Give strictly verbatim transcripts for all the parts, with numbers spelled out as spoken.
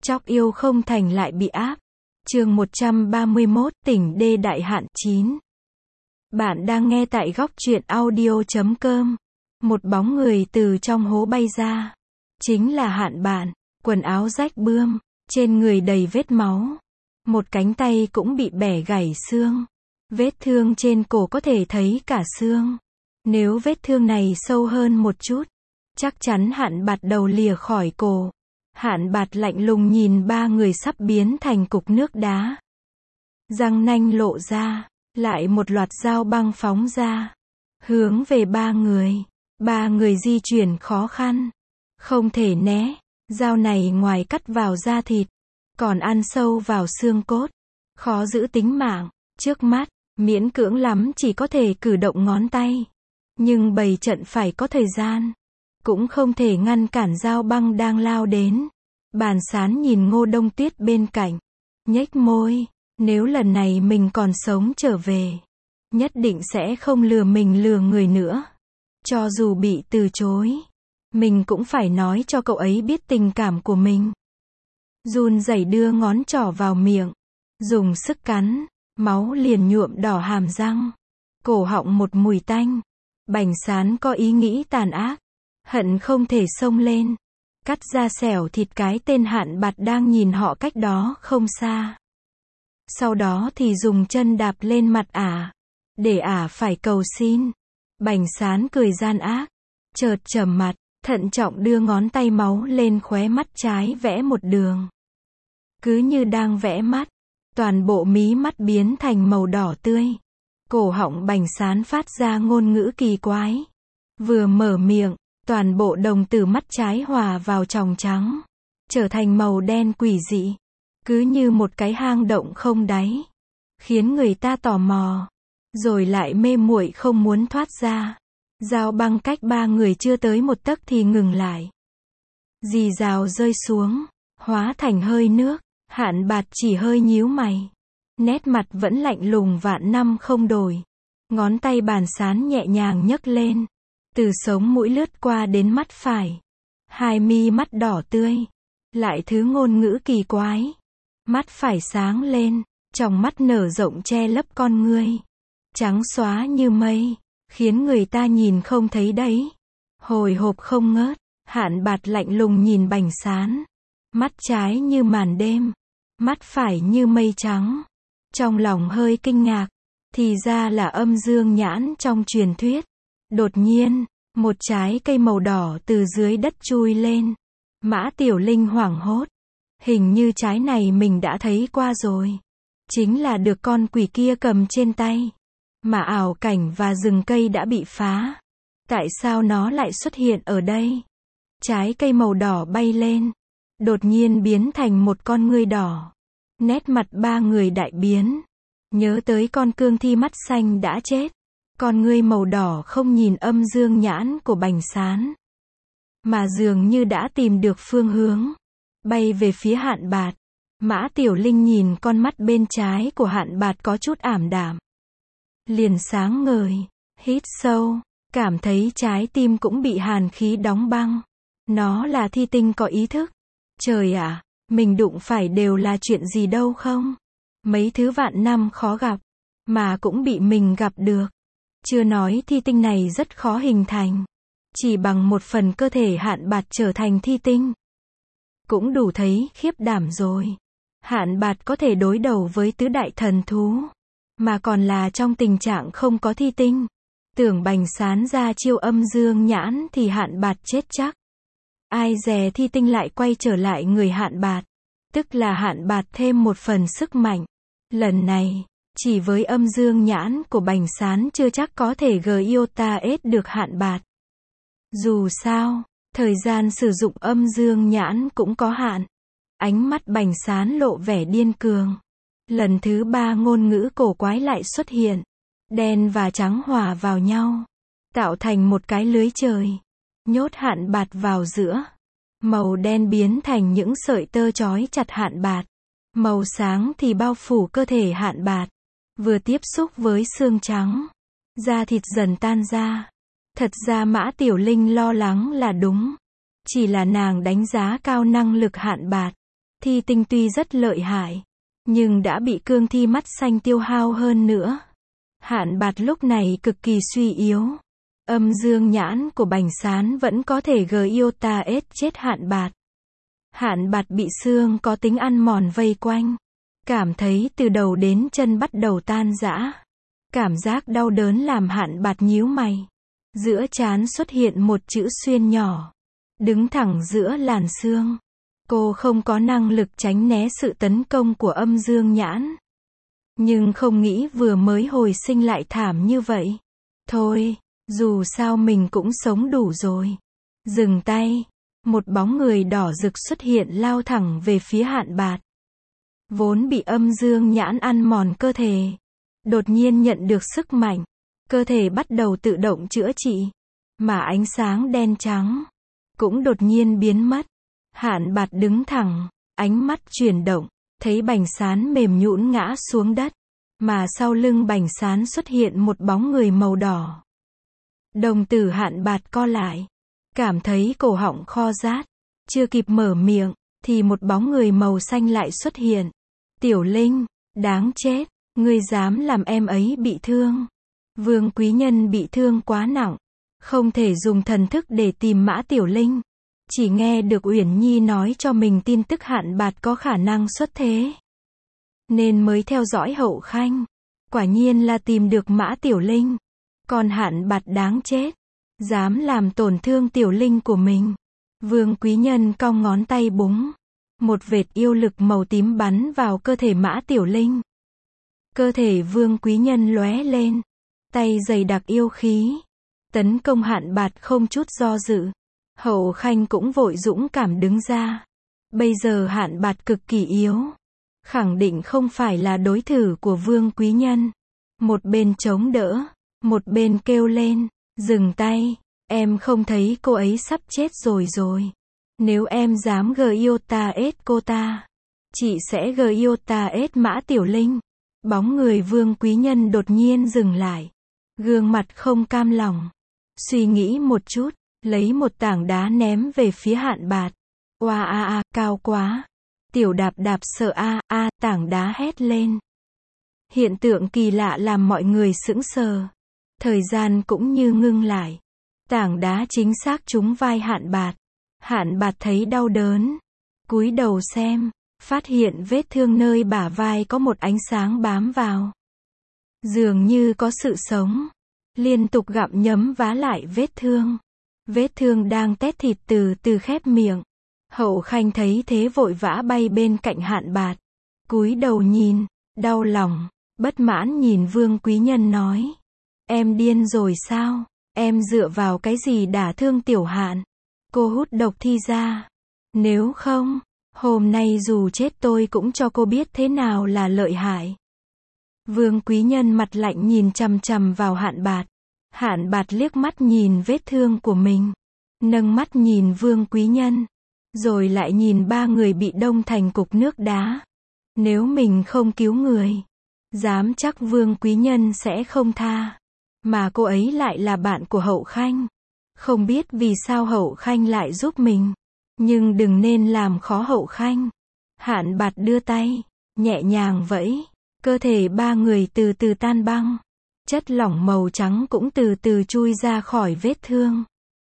Chóc yêu không thành lại bị áp. Chương một trăm ba mươi mốt, tỉnh đê đại hạn chín. Bạn đang nghe tại góc truyện audio chấm com. Một bóng người từ trong hố bay ra. Chính là Hạn Bạn, quần áo rách bươm, trên người đầy vết máu. Một cánh tay cũng bị bẻ gãy xương. Vết thương trên cổ có thể thấy cả xương. Nếu vết thương này sâu hơn một chút, chắc chắn Hạn Bạt đầu lìa khỏi cổ. Hạn Bạt lạnh lùng nhìn ba người sắp biến thành cục nước đá. Răng nanh lộ ra, lại một loạt dao băng phóng ra, hướng về ba người. Ba người di chuyển khó khăn, không thể né. Dao này ngoài cắt vào da thịt, còn ăn sâu vào xương cốt, khó giữ tính mạng. Trước mắt, miễn cưỡng lắm chỉ có thể cử động ngón tay. Nhưng bày trận phải có thời gian, cũng không thể ngăn cản dao băng đang lao đến. Bàn Sán nhìn Ngô Đông Tuyết bên cạnh, nhếch môi, nếu lần này mình còn sống trở về, nhất định sẽ không lừa mình lừa người nữa. Cho dù bị từ chối, mình cũng phải nói cho cậu ấy biết tình cảm của mình. Run rẩy đưa ngón trỏ vào miệng, dùng sức cắn, máu liền nhuộm đỏ hàm răng, cổ họng một mùi tanh. Bành Sán có ý nghĩ tàn ác, hận không thể xông lên, cắt ra xẻo thịt cái tên Hạn Bạt đang nhìn họ cách đó không xa. Sau đó thì dùng chân đạp lên mặt ả, để ả phải cầu xin. Bành Sán cười gian ác, chợt trầm mặt, thận trọng đưa ngón tay máu lên khóe mắt trái vẽ một đường. Cứ như đang vẽ mắt, toàn bộ mí mắt biến thành màu đỏ tươi. Cổ họng Bành Sán phát ra ngôn ngữ kỳ quái. Vừa mở miệng, toàn bộ đồng tử mắt trái hòa vào tròng trắng, trở thành màu đen quỷ dị, cứ như một cái hang động không đáy, khiến người ta tò mò, rồi lại mê muội không muốn thoát ra. Dao băng cách ba người chưa tới một tấc thì ngừng lại. Rì rào rơi xuống, hóa thành hơi nước. Hạn Bạt chỉ hơi nhíu mày, nét mặt vẫn lạnh lùng vạn năm không đổi. Ngón tay Bàn Sán nhẹ nhàng nhấc lên, từ sống mũi lướt qua đến mắt phải. Hai mi mắt đỏ tươi, lại thứ ngôn ngữ kỳ quái. Mắt phải sáng lên, tròng mắt nở rộng che lấp con ngươi, trắng xóa như mây, khiến người ta nhìn không thấy đấy. Hồi hộp không ngớt, Hạn Bạt lạnh lùng nhìn Bành Sán. Mắt trái như màn đêm, mắt phải như mây trắng. Trong lòng hơi kinh ngạc, thì ra là âm dương nhãn trong truyền thuyết. Đột nhiên, một trái cây màu đỏ từ dưới đất chui lên. Mã Tiểu Linh hoảng hốt, hình như trái này mình đã thấy qua rồi. Chính là được con quỷ kia cầm trên tay. Mà ảo cảnh và rừng cây đã bị phá, tại sao nó lại xuất hiện ở đây? Trái cây màu đỏ bay lên, đột nhiên biến thành một con ngươi đỏ. Nét mặt ba người đại biến, nhớ tới con cương thi mắt xanh đã chết. Con ngươi màu đỏ không nhìn âm dương nhãn của Bành Sán, mà dường như đã tìm được phương hướng, bay về phía Hạn Bạt. Mã Tiểu Linh nhìn con mắt bên trái của Hạn Bạt có chút ảm đạm, liền sáng ngời, hít sâu, cảm thấy trái tim cũng bị hàn khí đóng băng. Nó là thi tinh có ý thức. Trời ạ, mình đụng phải đều là chuyện gì đâu không? Mấy thứ vạn năm khó gặp, mà cũng bị mình gặp được. Chưa nói thi tinh này rất khó hình thành. Chỉ bằng một phần cơ thể Hạn Bạt trở thành thi tinh, cũng đủ thấy khiếp đảm rồi. Hạn Bạt có thể đối đầu với tứ đại thần thú, mà còn là trong tình trạng không có thi tinh. Tưởng Bành Sán ra chiêu âm dương nhãn thì Hạn Bạt chết chắc. Ai dè thi tinh lại quay trở lại người Hạn Bạt, tức là Hạn Bạt thêm một phần sức mạnh. Lần này, chỉ với âm dương nhãn của Bành Sán chưa chắc có thể giota ết được Hạn Bạt. Dù sao, thời gian sử dụng âm dương nhãn cũng có hạn. Ánh mắt Bành Sán lộ vẻ điên cường. Lần thứ ba ngôn ngữ cổ quái lại xuất hiện. Đen và trắng hòa vào nhau, tạo thành một cái lưới trời, nhốt Hạn Bạt vào giữa. Màu đen biến thành những sợi tơ trói chặt Hạn Bạt. Màu sáng thì bao phủ cơ thể Hạn Bạt. Vừa tiếp xúc với xương trắng, da thịt dần tan ra. Thật ra Mã Tiểu Linh lo lắng là đúng. Chỉ là nàng đánh giá cao năng lực Hạn Bạt. Thi tinh tuy rất lợi hại, nhưng đã bị cương thi mắt xanh tiêu hao hơn nữa. Hạn bạt lúc này cực kỳ suy yếu. Âm dương nhãn của Bành Sán vẫn có thể gờ yêu ta ết chết hạn bạt. Hạn bạt bị xương có tính ăn mòn vây quanh. Cảm thấy từ đầu đến chân bắt đầu tan rã. Cảm giác đau đớn làm hạn bạt nhíu mày. Giữa trán xuất hiện một chữ xuyên nhỏ. Đứng thẳng giữa làn xương. Cô không có năng lực tránh né sự tấn công của âm dương nhãn. Nhưng không nghĩ vừa mới hồi sinh lại thảm như vậy. Thôi, dù sao mình cũng sống đủ rồi. Dừng tay. Một bóng người đỏ rực xuất hiện lao thẳng về phía hạn bạt. Vốn bị âm dương nhãn ăn mòn cơ thể. Đột nhiên nhận được sức mạnh. Cơ thể bắt đầu tự động chữa trị. Mà ánh sáng đen trắng cũng đột nhiên biến mất. Hạn bạt đứng thẳng, ánh mắt chuyển động, thấy Bành Sán mềm nhũn ngã xuống đất. Mà sau lưng Bành Sán xuất hiện một bóng người màu đỏ. Đồng tử hạn bạt co lại. Cảm thấy cổ họng kho rát. Chưa kịp mở miệng, thì một bóng người màu xanh lại xuất hiện. Tiểu Linh, đáng chết, ngươi dám làm em ấy bị thương. Vương Quý Nhân bị thương quá nặng. Không thể dùng thần thức để tìm Mã Tiểu Linh. Chỉ nghe được Uyển Nhi nói cho mình tin tức hạn bạt có khả năng xuất thế. Nên mới theo dõi Hậu Khanh. Quả nhiên là tìm được Mã Tiểu Linh. Còn hạn bạt đáng chết. Dám làm tổn thương Tiểu Linh của mình. Vương Quý Nhân cong ngón tay búng. Một vệt yêu lực màu tím bắn vào cơ thể Mã Tiểu Linh. Cơ thể Vương Quý Nhân lóe lên. Tay dày đặc yêu khí. Tấn công hạn bạt không chút do dự. Hậu Khanh cũng vội dũng cảm đứng ra. Bây giờ hạn bạt cực kỳ yếu. Khẳng định không phải là đối thủ của Vương Quý Nhân. Một bên chống đỡ. Một bên kêu lên. Dừng tay. Em không thấy cô ấy sắp chết rồi rồi. Nếu em dám gờ yêu ta ết cô ta. Chị sẽ gờ yêu ta ết Mã Tiểu Linh. Bóng người Vương Quý Nhân đột nhiên dừng lại. Gương mặt không cam lòng. Suy nghĩ một chút. Lấy một tảng đá ném về phía hạn bạt. Oa a a, cao quá. Tiểu đạp đạp sợ a a, tảng đá hét lên. Hiện tượng kỳ lạ làm mọi người sững sờ. Thời gian cũng như ngưng lại. Tảng đá chính xác trúng vai hạn bạt. Hạn bạt thấy đau đớn. Cúi đầu xem. Phát hiện vết thương nơi bả vai có một ánh sáng bám vào. Dường như có sự sống. Liên tục gặm nhấm vá lại vết thương. Vết thương đang tét thịt từ từ khép miệng. Hậu Khanh thấy thế vội vã bay bên cạnh hạn bạt. Cúi đầu nhìn. Đau lòng. Bất mãn nhìn Vương Quý Nhân nói. Em điên rồi sao? Em dựa vào cái gì đả thương Tiểu Hạn? Cô hút độc thi ra. Nếu không, hôm nay dù chết tôi cũng cho cô biết thế nào là lợi hại. Vương Quý Nhân mặt lạnh nhìn chằm chằm vào hạn bạt. Hạn bạt liếc mắt nhìn vết thương của mình. Nâng mắt nhìn Vương Quý Nhân. Rồi lại nhìn ba người bị đông thành cục nước đá. Nếu mình không cứu người, dám chắc Vương Quý Nhân sẽ không tha. Mà cô ấy lại là bạn của Hậu Khanh. Không biết vì sao Hậu Khanh lại giúp mình. Nhưng đừng nên làm khó Hậu Khanh. Hạn bạt đưa tay. Nhẹ nhàng vẫy. Cơ thể ba người từ từ tan băng. Chất lỏng màu trắng cũng từ từ chui ra khỏi vết thương.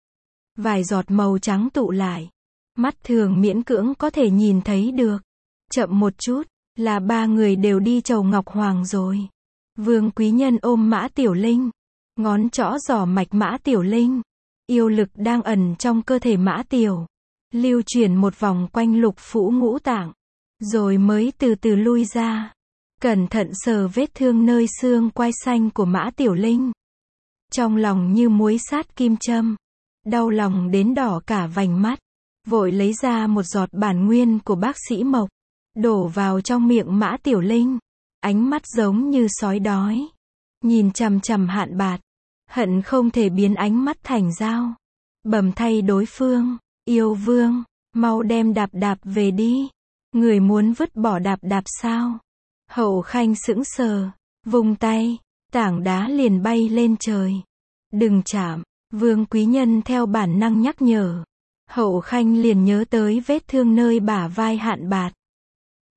Vài giọt màu trắng tụ lại. Mắt thường miễn cưỡng có thể nhìn thấy được. Chậm một chút, là ba người đều đi chầu Ngọc Hoàng rồi. Vương Quý Nhân ôm Mã Tiểu Linh. Ngón trỏ giỏ mạch Mã Tiểu Linh. Yêu lực đang ẩn trong cơ thể Mã Tiểu. Lưu chuyển một vòng quanh lục phủ ngũ tạng. Rồi mới từ từ lui ra. Cẩn thận sờ vết thương nơi xương quai xanh của Mã Tiểu Linh. Trong lòng như muối sát kim châm. Đau lòng đến đỏ cả vành mắt. Vội lấy ra một giọt bản nguyên của bác sĩ Mộc. Đổ vào trong miệng Mã Tiểu Linh. Ánh mắt giống như sói đói. Nhìn chằm chằm hạn bạt. Hận không thể biến ánh mắt thành dao. Bầm thay đối phương. Yêu vương, mau đem đạp đạp về đi. Người muốn vứt bỏ đạp đạp sao? Hậu Khanh sững sờ. Vung tay. Tảng đá liền bay lên trời. Đừng chạm. Vương Quý Nhân theo bản năng nhắc nhở. Hậu Khanh liền nhớ tới vết thương nơi bả vai hạn bạt.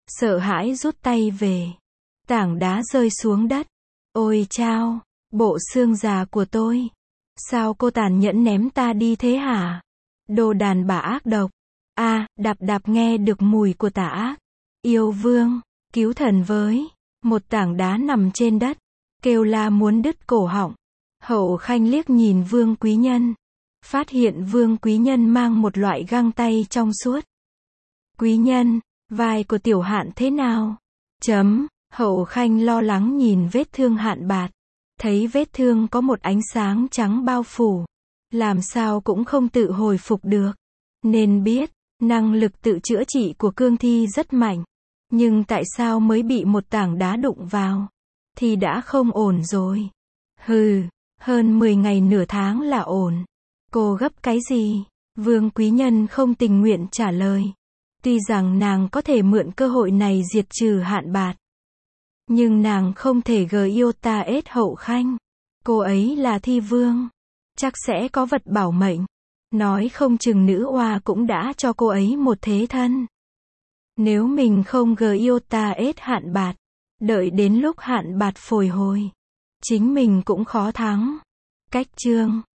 sợ hãi rút tay về. Tảng đá rơi xuống đất. Ôi chao, bộ xương già của tôi. Sao cô tàn nhẫn ném ta đi thế hả? Đồ đàn bà ác độc. A, à, đạp đạp nghe được mùi của tà ác. Yêu vương, cứu thần với. Một tảng đá nằm trên đất, kêu la muốn đứt cổ họng. Hậu Khanh liếc nhìn Vương Quý Nhân, phát hiện Vương Quý Nhân mang một loại găng tay trong suốt. Quý Nhân, vai của Tiểu Hạn thế nào? Chấm, Hậu Khanh lo lắng nhìn vết thương Hạn Bạt, thấy vết thương có một ánh sáng trắng bao phủ, làm sao cũng không tự hồi phục được. Nên biết, năng lực tự chữa trị của cương thi rất mạnh. Nhưng tại sao mới bị một tảng đá đụng vào? Thì đã không ổn rồi. Hừ, hơn mười ngày nửa tháng là ổn. Cô gấp cái gì? Vương Quý Nhân không tình nguyện trả lời. Tuy rằng nàng có thể mượn cơ hội này diệt trừ Hạn Bạt. Nhưng nàng không thể gờ yêu ta ết Hậu Khanh. Cô ấy là thi vương. Chắc sẽ có vật bảo mệnh. Nói không chừng nữ oa cũng đã cho cô ấy một thế thân. Nếu mình không gờ yêu ta ết Hạn Bạt, đợi đến lúc Hạn Bạt phồi hồi, chính mình cũng khó thắng. Cách chương